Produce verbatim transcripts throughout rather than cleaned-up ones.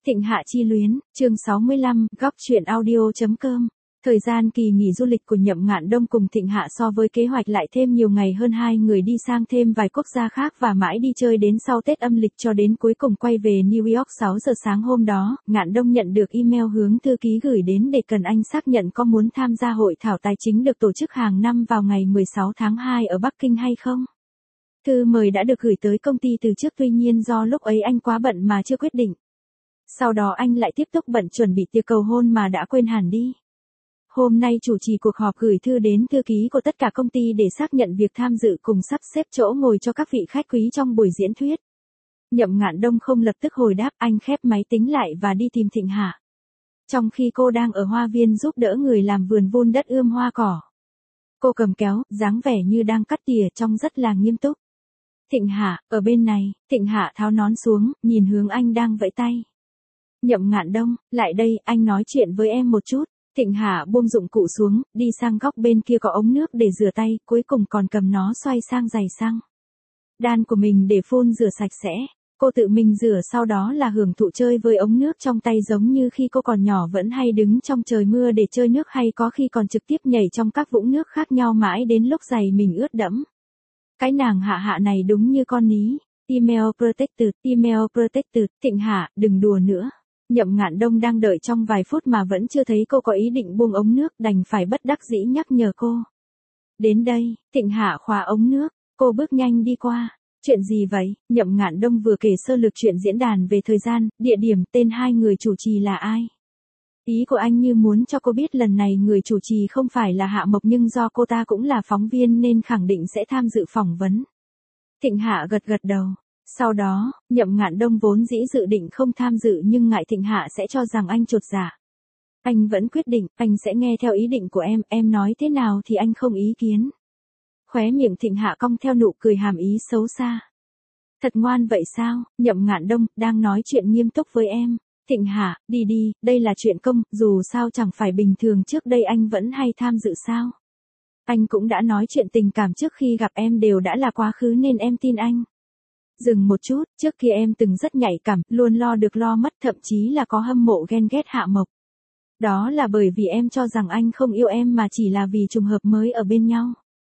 Thịnh Hạ chi luyến, chương sáu mươi lăm, góc truyện audio.com. Thời gian kỳ nghỉ du lịch của Nhậm Ngạn Đông cùng Thịnh Hạ so với kế hoạch lại thêm nhiều ngày hơn, hai người đi sang thêm vài quốc gia khác và mãi đi chơi đến sau Tết âm lịch cho đến cuối cùng quay về New York. Sáu giờ sáng hôm đó, Ngạn Đông nhận được email hướng thư ký gửi đến để cần anh xác nhận có muốn tham gia hội thảo tài chính được tổ chức hàng năm vào ngày mười sáu tháng hai ở Bắc Kinh hay không. Thư mời đã được gửi tới công ty từ trước, tuy nhiên do lúc ấy anh quá bận mà chưa quyết định. Sau đó anh lại tiếp tục bận chuẩn bị tiệc cầu hôn mà đã quên hẳn đi. Hôm nay chủ trì cuộc họp gửi thư đến thư ký của tất cả công ty để xác nhận việc tham dự cùng sắp xếp chỗ ngồi cho các vị khách quý trong buổi diễn thuyết. Nhậm Ngạn Đông không lập tức hồi đáp, anh khép máy tính lại và đi tìm Thịnh Hạ. Trong khi cô đang ở hoa viên giúp đỡ người làm vườn vun đất ươm hoa cỏ. Cô cầm kéo, dáng vẻ như đang cắt tỉa, trông rất là nghiêm túc. Thịnh Hạ, ở bên này. Thịnh Hạ tháo nón xuống, nhìn hướng anh đang vẫy tay. Nhậm Ngạn Đông, lại đây, anh nói chuyện với em một chút. Thịnh Hạ buông dụng cụ xuống, đi sang góc bên kia có ống nước để rửa tay, cuối cùng còn cầm nó xoay sang giày xăng đan của mình để phun rửa sạch sẽ. Cô tự mình rửa, sau đó là hưởng thụ chơi với ống nước trong tay, giống như khi cô còn nhỏ vẫn hay đứng trong trời mưa để chơi nước, hay có khi còn trực tiếp nhảy trong các vũng nước khác nhau mãi đến lúc giày mình ướt đẫm. Cái nàng Hạ Hạ này đúng như con ní. Email protected, email protected. Thịnh Hạ, đừng đùa nữa. Nhậm Ngạn Đông đang đợi trong vài phút mà vẫn chưa thấy cô có ý định buông ống nước, đành phải bất đắc dĩ nhắc nhở cô. Đến đây. Thịnh Hạ khóa ống nước, cô bước nhanh đi qua. Chuyện gì vậy? Nhậm Ngạn Đông vừa kể sơ lược chuyện diễn đàn về thời gian, địa điểm, tên hai người chủ trì là ai. Ý của anh như muốn cho cô biết lần này người chủ trì không phải là Hạ Mộc, nhưng do cô ta cũng là phóng viên nên khẳng định sẽ tham dự phỏng vấn. Thịnh Hạ gật gật đầu. Sau đó, Nhậm Ngạn Đông vốn dĩ dự định không tham dự nhưng ngại Thịnh Hạ sẽ cho rằng anh chột dạ. Anh vẫn quyết định, anh sẽ nghe theo ý định của em, em nói thế nào thì anh không ý kiến. Khóe miệng Thịnh Hạ cong theo nụ cười hàm ý xấu xa. Thật ngoan vậy sao? Nhậm Ngạn Đông, đang nói chuyện nghiêm túc với em. Thịnh Hạ, đi đi, đây là chuyện công, dù sao chẳng phải bình thường trước đây anh vẫn hay tham dự sao. Anh cũng đã nói chuyện tình cảm trước khi gặp em đều đã là quá khứ nên em tin anh. Dừng một chút, trước kia em từng rất nhạy cảm, luôn lo được lo mất, thậm chí là có hâm mộ ghen ghét Hạ Mộc. Đó là bởi vì em cho rằng anh không yêu em mà chỉ là vì trùng hợp mới ở bên nhau.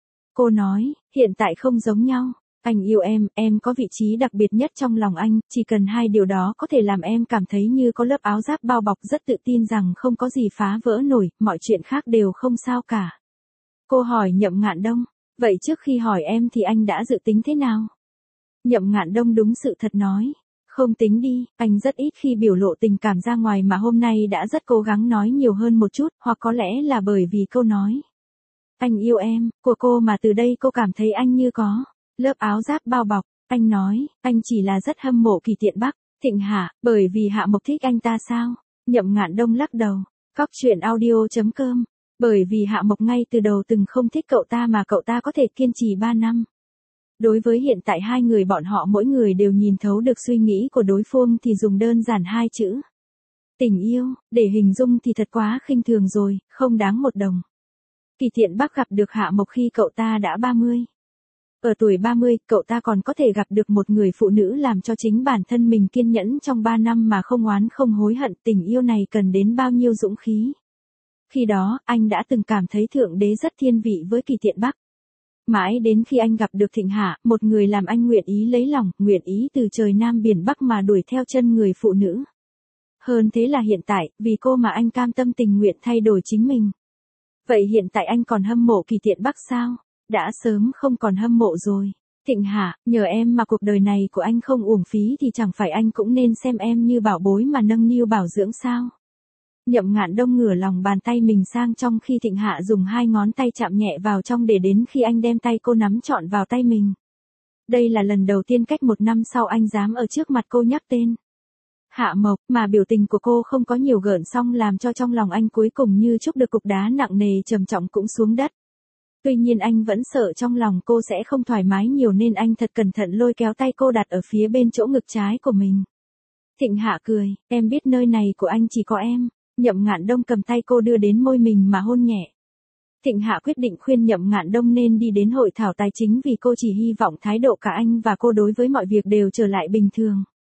Cô nói, hiện tại không giống nhau. Anh yêu em, em có vị trí đặc biệt nhất trong lòng anh, chỉ cần hai điều đó có thể làm em cảm thấy như có lớp áo giáp bao bọc, rất tự tin rằng không có gì phá vỡ nổi, mọi chuyện khác đều không sao cả. Cô hỏi Nhậm Ngạn Đông, vậy trước khi hỏi em thì anh đã dự tính thế nào? Nhậm Ngạn Đông đúng sự thật nói, không tính đi, anh rất ít khi biểu lộ tình cảm ra ngoài mà hôm nay đã rất cố gắng nói nhiều hơn một chút, hoặc có lẽ là bởi vì câu nói anh yêu em của cô mà từ đây cô cảm thấy anh như có lớp áo giáp bao bọc. Anh nói, anh chỉ là rất hâm mộ Kỳ Tiện Bắc. Thịnh Hạ, bởi vì Hạ Mộc thích anh ta sao? Nhậm Ngạn Đông lắc đầu. Góc truyện audio.com. Bởi vì Hạ Mộc ngay từ đầu từng không thích cậu ta mà cậu ta có thể kiên trì ba năm. Đối với hiện tại hai người bọn họ mỗi người đều nhìn thấu được suy nghĩ của đối phương thì dùng đơn giản hai chữ. Tình yêu, để hình dung thì thật quá khinh thường rồi, không đáng một đồng. Kỳ Tiện Bắc gặp được Hạ Mộc khi cậu ta đã ba mươi. Ở tuổi ba mươi, cậu ta còn có thể gặp được một người phụ nữ làm cho chính bản thân mình kiên nhẫn trong ba năm mà không oán không hối hận, tình yêu này cần đến bao nhiêu dũng khí. Khi đó, anh đã từng cảm thấy Thượng Đế rất thiên vị với Kỳ Tiện Bắc. Mãi đến khi anh gặp được Thịnh Hạ, một người làm anh nguyện ý lấy lòng, nguyện ý từ trời Nam biển Bắc mà đuổi theo chân người phụ nữ. Hơn thế là hiện tại, vì cô mà anh cam tâm tình nguyện thay đổi chính mình. Vậy hiện tại anh còn hâm mộ Kỳ Tiện Bắc sao? Đã sớm không còn hâm mộ rồi. Thịnh Hạ, nhờ em mà cuộc đời này của anh không uổng phí thì chẳng phải anh cũng nên xem em như bảo bối mà nâng niu bảo dưỡng sao? Nhậm Ngạn Đông ngửa lòng bàn tay mình sang trong khi Thịnh Hạ dùng hai ngón tay chạm nhẹ vào trong để đến khi anh đem tay cô nắm trọn vào tay mình. Đây là lần đầu tiên cách một năm sau anh dám ở trước mặt cô nhắc tên Hạ Mộc, mà biểu tình của cô không có nhiều gợn sóng làm cho trong lòng anh cuối cùng như trút được cục đá nặng nề trầm trọng cũng xuống đất. Tuy nhiên anh vẫn sợ trong lòng cô sẽ không thoải mái nhiều nên anh thật cẩn thận lôi kéo tay cô đặt ở phía bên chỗ ngực trái của mình. Thịnh Hạ cười, em biết nơi này của anh chỉ có em. Nhậm Ngạn Đông cầm tay cô đưa đến môi mình mà hôn nhẹ. Thịnh Hạ quyết định khuyên Nhậm Ngạn Đông nên đi đến hội thảo tài chính vì cô chỉ hy vọng thái độ cả anh và cô đối với mọi việc đều trở lại bình thường.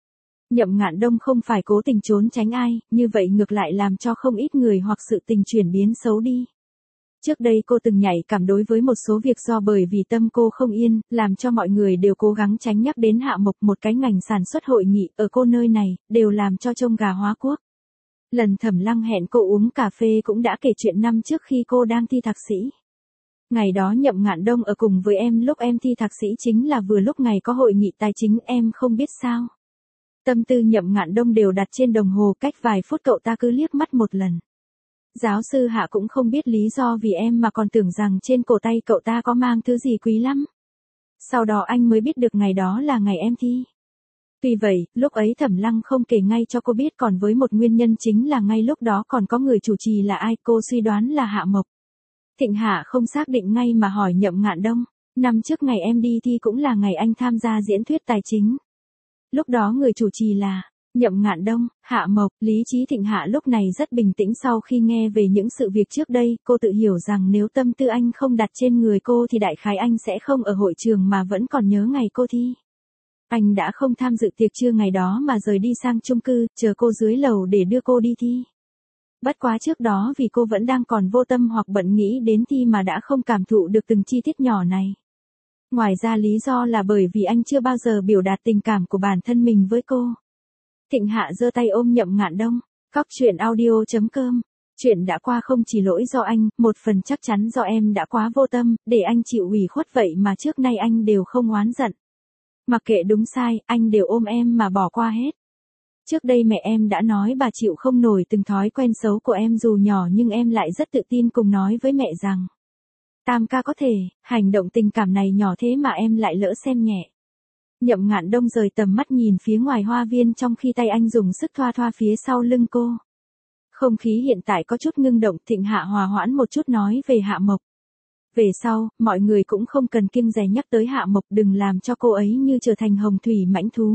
Nhậm Ngạn Đông không phải cố tình trốn tránh ai, như vậy ngược lại làm cho không ít người hoặc sự tình chuyển biến xấu đi. Trước đây cô từng nhạy cảm đối với một số việc do bởi vì tâm cô không yên, làm cho mọi người đều cố gắng tránh nhắc đến Hạ Mộc, một cái ngành sản xuất hội nghị ở cô nơi này, đều làm cho trông gà hóa quốc. Lần Thẩm Lăng hẹn cô uống cà phê cũng đã kể chuyện năm trước khi cô đang thi thạc sĩ. Ngày đó Nhậm Ngạn Đông ở cùng với em lúc em thi thạc sĩ chính là vừa lúc ngày có hội nghị tài chính, em không biết sao. Tâm tư Nhậm Ngạn Đông đều đặt trên đồng hồ, cách vài phút cậu ta cứ liếc mắt một lần. Giáo sư Hạ cũng không biết lý do vì em mà còn tưởng rằng trên cổ tay cậu ta có mang thứ gì quý lắm. Sau đó anh mới biết được ngày đó là ngày em thi. Tuy vậy, lúc ấy Thẩm Lăng không kể ngay cho cô biết, còn với một nguyên nhân chính là ngay lúc đó còn có người chủ trì là ai, cô suy đoán là Hạ Mộc. Thịnh Hạ không xác định ngay mà hỏi Nhậm Ngạn Đông, năm trước ngày em đi thi cũng là ngày anh tham gia diễn thuyết tài chính. Lúc đó người chủ trì là Nhậm Ngạn Đông, Hạ Mộc. Lý trí Thịnh Hạ lúc này rất bình tĩnh, sau khi nghe về những sự việc trước đây, cô tự hiểu rằng nếu tâm tư anh không đặt trên người cô thì đại khái anh sẽ không ở hội trường mà vẫn còn nhớ ngày cô thi. Anh đã không tham dự tiệc trưa ngày đó mà rời đi sang chung cư, chờ cô dưới lầu để đưa cô đi thi. Bất quá trước đó vì cô vẫn đang còn vô tâm hoặc bận nghĩ đến thi mà đã không cảm thụ được từng chi tiết nhỏ này. Ngoài ra lý do là bởi vì anh chưa bao giờ biểu đạt tình cảm của bản thân mình với cô. Thịnh Hạ giơ tay ôm Nhậm Ngạn Đông. Góc truyện audio chấm com. Chuyện đã qua không chỉ lỗi do anh, một phần chắc chắn do em đã quá vô tâm, để anh chịu ủy khuất vậy mà trước nay anh đều không oán giận. Mặc kệ đúng sai, anh đều ôm em mà bỏ qua hết. Trước đây mẹ em đã nói bà chịu không nổi từng thói quen xấu của em dù nhỏ, nhưng em lại rất tự tin cùng nói với mẹ rằng Tam ca có thể, hành động tình cảm này nhỏ thế mà em lại lỡ xem nhẹ. Nhậm Ngạn Đông rời tầm mắt nhìn phía ngoài hoa viên trong khi tay anh dùng sức thoa thoa phía sau lưng cô. Không khí hiện tại có chút ngưng động. Thịnh Hạ hòa hoãn một chút nói về Hạ Mộc. Về sau, mọi người cũng không cần kiêng dè nhắc tới Hạ Mộc, đừng làm cho cô ấy như trở thành hồng thủy mãnh thú.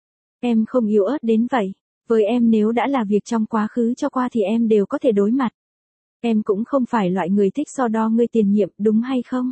Em không yếu ớt đến vậy. Với em nếu đã là việc trong quá khứ cho qua thì em đều có thể đối mặt. Em cũng không phải loại người thích so đo ngươi tiền nhiệm, đúng hay không?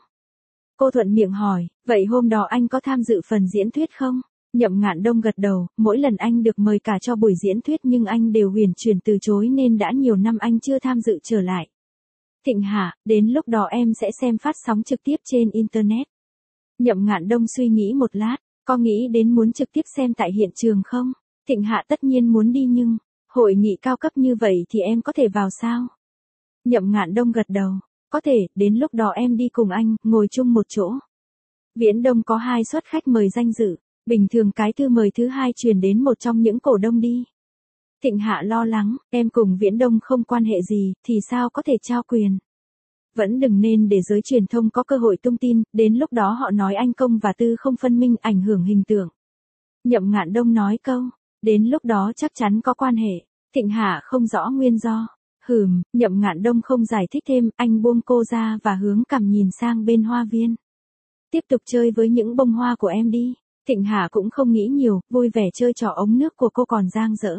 Cô thuận miệng hỏi, vậy hôm đó anh có tham dự phần diễn thuyết không? Nhậm Ngạn Đông gật đầu, mỗi lần anh được mời cả cho buổi diễn thuyết nhưng anh đều huyền chuyển từ chối nên đã nhiều năm anh chưa tham dự trở lại. Thịnh Hạ, đến lúc đó em sẽ xem phát sóng trực tiếp trên Internet. Nhậm Ngạn Đông suy nghĩ một lát, có nghĩ đến muốn trực tiếp xem tại hiện trường không? Thịnh Hạ tất nhiên muốn đi nhưng, hội nghị cao cấp như vậy thì em có thể vào sao? Nhậm Ngạn Đông gật đầu, có thể, đến lúc đó em đi cùng anh, ngồi chung một chỗ. Viễn Đông có hai suất khách mời danh dự, bình thường cái thư mời thứ hai truyền đến một trong những cổ đông đi. Thịnh Hạ lo lắng, em cùng Viễn Đông không quan hệ gì, thì sao có thể trao quyền. Vẫn đừng nên để giới truyền thông có cơ hội tung tin, đến lúc đó họ nói anh công và tư không phân minh, ảnh hưởng hình tượng. Nhậm Ngạn Đông nói câu, đến lúc đó chắc chắn có quan hệ. Thịnh Hạ không rõ nguyên do. Hừm, Nhậm Ngạn Đông không giải thích thêm, anh buông cô ra và hướng cằm nhìn sang bên hoa viên. Tiếp tục chơi với những bông hoa của em đi. Thịnh Hạ cũng không nghĩ nhiều, vui vẻ chơi trò ống nước của cô còn dang dở.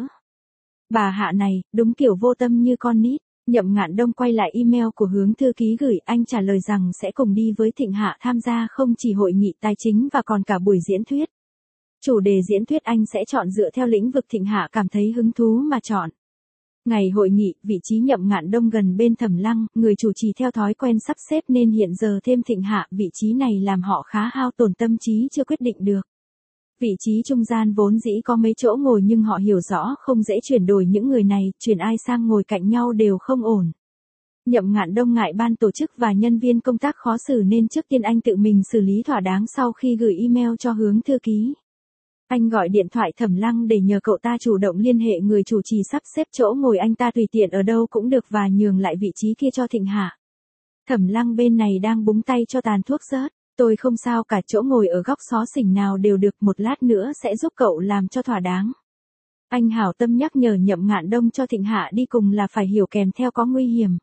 Bà Hạ này, đúng kiểu vô tâm như con nít. Nhậm Ngạn Đông quay lại email của hướng thư ký gửi, anh trả lời rằng sẽ cùng đi với Thịnh Hạ tham gia không chỉ hội nghị tài chính và còn cả buổi diễn thuyết. Chủ đề diễn thuyết anh sẽ chọn dựa theo lĩnh vực Thịnh Hạ cảm thấy hứng thú mà chọn. Ngày hội nghị, vị trí Nhậm Ngạn Đông gần bên Thẩm Lăng, người chủ trì theo thói quen sắp xếp nên hiện giờ thêm Thịnh Hạ, vị trí này làm họ khá hao tổn tâm trí chưa quyết định được. Vị trí trung gian vốn dĩ có mấy chỗ ngồi nhưng họ hiểu rõ không dễ chuyển đổi những người này, chuyển ai sang ngồi cạnh nhau đều không ổn. Nhậm Ngạn Đông ngại ban tổ chức và nhân viên công tác khó xử nên trước tiên anh tự mình xử lý thỏa đáng sau khi gửi email cho hướng thư ký. Anh gọi điện thoại Thẩm Lăng để nhờ cậu ta chủ động liên hệ người chủ trì sắp xếp chỗ ngồi anh ta tùy tiện ở đâu cũng được và nhường lại vị trí kia cho Thịnh Hạ. Thẩm Lăng bên này đang búng tay cho tàn thuốc rớt. Tôi không sao cả, chỗ ngồi ở góc xó xỉnh nào đều được, một lát nữa sẽ giúp cậu làm cho thỏa đáng. Anh hảo tâm nhắc nhở Nhậm Ngạn Đông cho Thịnh Hạ đi cùng là phải hiểu kèm theo có nguy hiểm.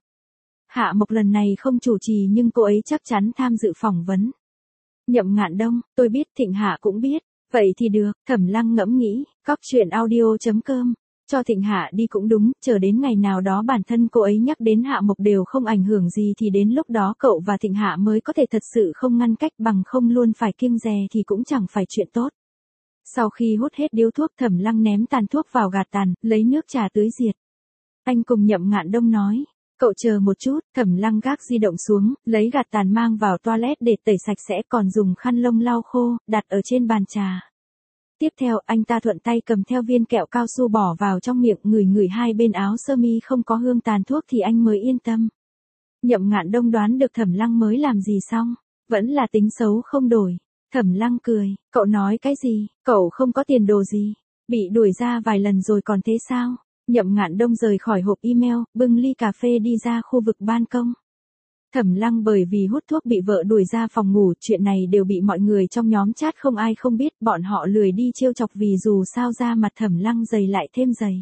Hạ Mộc lần này không chủ trì nhưng cô ấy chắc chắn tham dự phỏng vấn. Nhậm Ngạn Đông, tôi biết, Thịnh Hạ cũng biết. Vậy thì được, Thẩm Lăng ngẫm nghĩ, góc truyện audio chấm com. Cho Thịnh Hạ đi cũng đúng, chờ đến ngày nào đó bản thân cô ấy nhắc đến Hạ Mộc đều không ảnh hưởng gì thì đến lúc đó cậu và Thịnh Hạ mới có thể thật sự không ngăn cách, bằng không luôn phải kiêng dè thì cũng chẳng phải chuyện tốt. Sau khi hút hết điếu thuốc Thẩm Lăng ném tàn thuốc vào gạt tàn, lấy nước trà tưới diệt. Anh cùng Nhậm Ngạn Đông nói, cậu chờ một chút, Thẩm Lăng gác di động xuống, lấy gạt tàn mang vào toilet để tẩy sạch sẽ còn dùng khăn lông lau khô, đặt ở trên bàn trà. Tiếp theo anh ta thuận tay cầm theo viên kẹo cao su bỏ vào trong miệng ngửi ngửi hai bên áo sơ mi không có hương tàn thuốc thì anh mới yên tâm. Nhậm Ngạn Đông đoán được Thẩm Lăng mới làm gì xong, vẫn là tính xấu không đổi. Thẩm Lăng cười, cậu nói cái gì, cậu không có tiền đồ gì, bị đuổi ra vài lần rồi còn thế sao? Nhậm Ngạn Đông rời khỏi hộp email, bưng ly cà phê đi ra khu vực ban công. Thẩm Lăng bởi vì hút thuốc bị vợ đuổi ra phòng ngủ, chuyện này đều bị mọi người trong nhóm chat không ai không biết, bọn họ lười đi trêu chọc vì dù sao da mặt Thẩm Lăng dày lại thêm dày.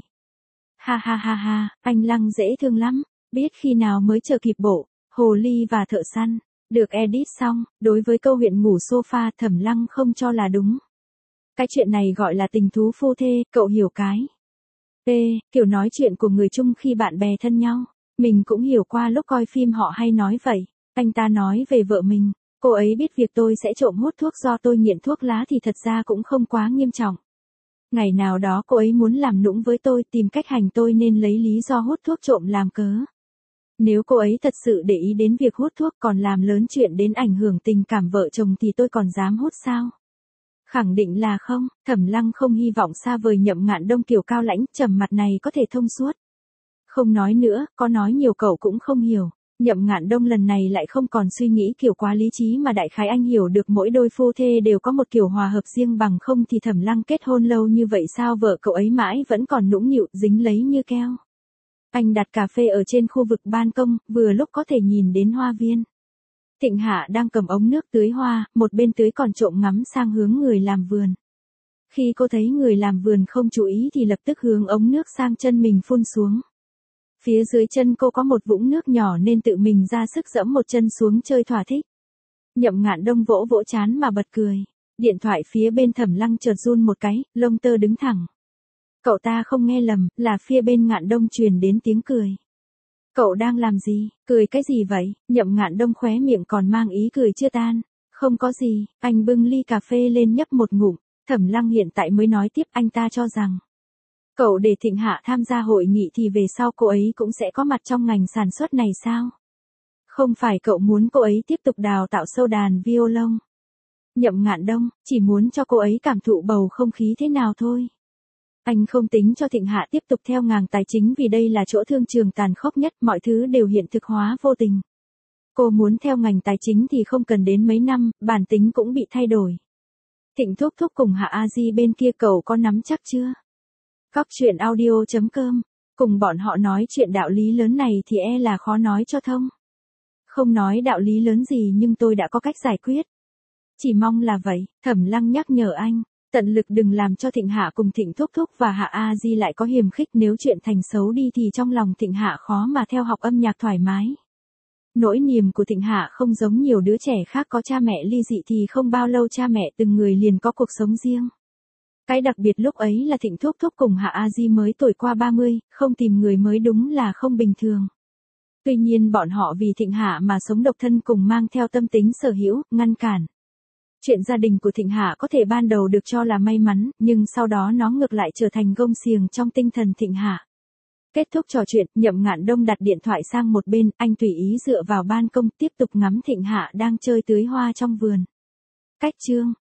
Ha ha ha ha, anh Lăng dễ thương lắm, biết khi nào mới chờ kịp bộ, hồ ly và thợ săn. Được edit xong, đối với câu huyện ngủ sofa Thẩm Lăng không cho là đúng. Cái chuyện này gọi là tình thú phu thê, cậu hiểu cái. Ê, kiểu nói chuyện của người chung khi bạn bè thân nhau. Mình cũng hiểu qua lúc coi phim họ hay nói vậy. Anh ta nói về vợ mình, cô ấy biết việc tôi sẽ trộm hút thuốc do tôi nghiện thuốc lá thì thật ra cũng không quá nghiêm trọng. Ngày nào đó cô ấy muốn làm nũng với tôi tìm cách hành tôi nên lấy lý do hút thuốc trộm làm cớ. Nếu cô ấy thật sự để ý đến việc hút thuốc còn làm lớn chuyện đến ảnh hưởng tình cảm vợ chồng thì tôi còn dám hút sao? Khẳng định là không, Thẩm Lăng không hy vọng xa vời Nhậm Ngạn Đông kiểu cao lãnh, trầm mặt này có thể thông suốt. Không nói nữa, có nói nhiều cậu cũng không hiểu. Nhậm Ngạn Đông lần này lại không còn suy nghĩ kiểu quá lý trí mà đại khái anh hiểu được mỗi đôi phu thê đều có một kiểu hòa hợp riêng, bằng không thì Thẩm Lăng kết hôn lâu như vậy sao vợ cậu ấy mãi vẫn còn nũng nịu dính lấy như keo. Anh đặt cà phê ở trên khu vực ban công, vừa lúc có thể nhìn đến hoa viên. Thịnh Hạ đang cầm ống nước tưới hoa, một bên tưới còn trộm ngắm sang hướng người làm vườn. Khi cô thấy người làm vườn không chú ý thì lập tức hướng ống nước sang chân mình phun xuống. Phía dưới chân cô có một vũng nước nhỏ nên tự mình ra sức giẫm một chân xuống chơi thỏa thích. Nhậm Ngạn Đông vỗ vỗ trán mà bật cười. Điện thoại phía bên Thẩm Lăng chợt run một cái, lông tơ đứng thẳng. Cậu ta không nghe lầm, là phía bên Ngạn Đông truyền đến tiếng cười. Cậu đang làm gì, cười cái gì vậy? Nhậm Ngạn Đông khóe miệng còn mang ý cười chưa tan. Không có gì, anh bưng ly cà phê lên nhấp một ngụm. Thẩm Lăng hiện tại mới nói tiếp, anh ta cho rằng cậu để Thịnh Hạ tham gia hội nghị thì về sau cô ấy cũng sẽ có mặt trong ngành sản xuất này sao? Không phải cậu muốn cô ấy tiếp tục đào tạo sâu đàn violon. Nhậm Ngạn Đông, chỉ muốn cho cô ấy cảm thụ bầu không khí thế nào thôi. Anh không tính cho Thịnh Hạ tiếp tục theo ngành tài chính vì đây là chỗ thương trường tàn khốc nhất, mọi thứ đều hiện thực hóa vô tình. Cô muốn theo ngành tài chính thì không cần đến mấy năm, bản tính cũng bị thay đổi. Thịnh Thúc Thúc cùng Hạ A Di bên kia cậu có nắm chắc chưa? Góc chuyện audio chấm com, cùng bọn họ nói chuyện đạo lý lớn này thì e là khó nói cho thông. Không nói đạo lý lớn gì nhưng tôi đã có cách giải quyết. Chỉ mong là vậy, Thẩm Lăng nhắc nhở anh, tận lực đừng làm cho Thịnh Hạ cùng Thịnh Thúc Thúc và Hạ A Di lại có hiềm khích, nếu chuyện thành xấu đi thì trong lòng Thịnh Hạ khó mà theo học âm nhạc thoải mái. Nỗi niềm của Thịnh Hạ không giống nhiều đứa trẻ khác có cha mẹ ly dị thì không bao lâu cha mẹ từng người liền có cuộc sống riêng. Cái đặc biệt lúc ấy là Thịnh Thúc Thúc cùng Hạ A Di mới tuổi qua ba mươi, không tìm người mới đúng là không bình thường. Tuy nhiên bọn họ vì Thịnh Hạ mà sống độc thân cùng mang theo tâm tính sở hữu, ngăn cản. Chuyện gia đình của Thịnh Hạ có thể ban đầu được cho là may mắn, nhưng sau đó nó ngược lại trở thành gông xiềng trong tinh thần Thịnh Hạ. Kết thúc trò chuyện, Nhậm Ngạn Đông đặt điện thoại sang một bên, anh tùy ý dựa vào ban công tiếp tục ngắm Thịnh Hạ đang chơi tưới hoa trong vườn. Cách chương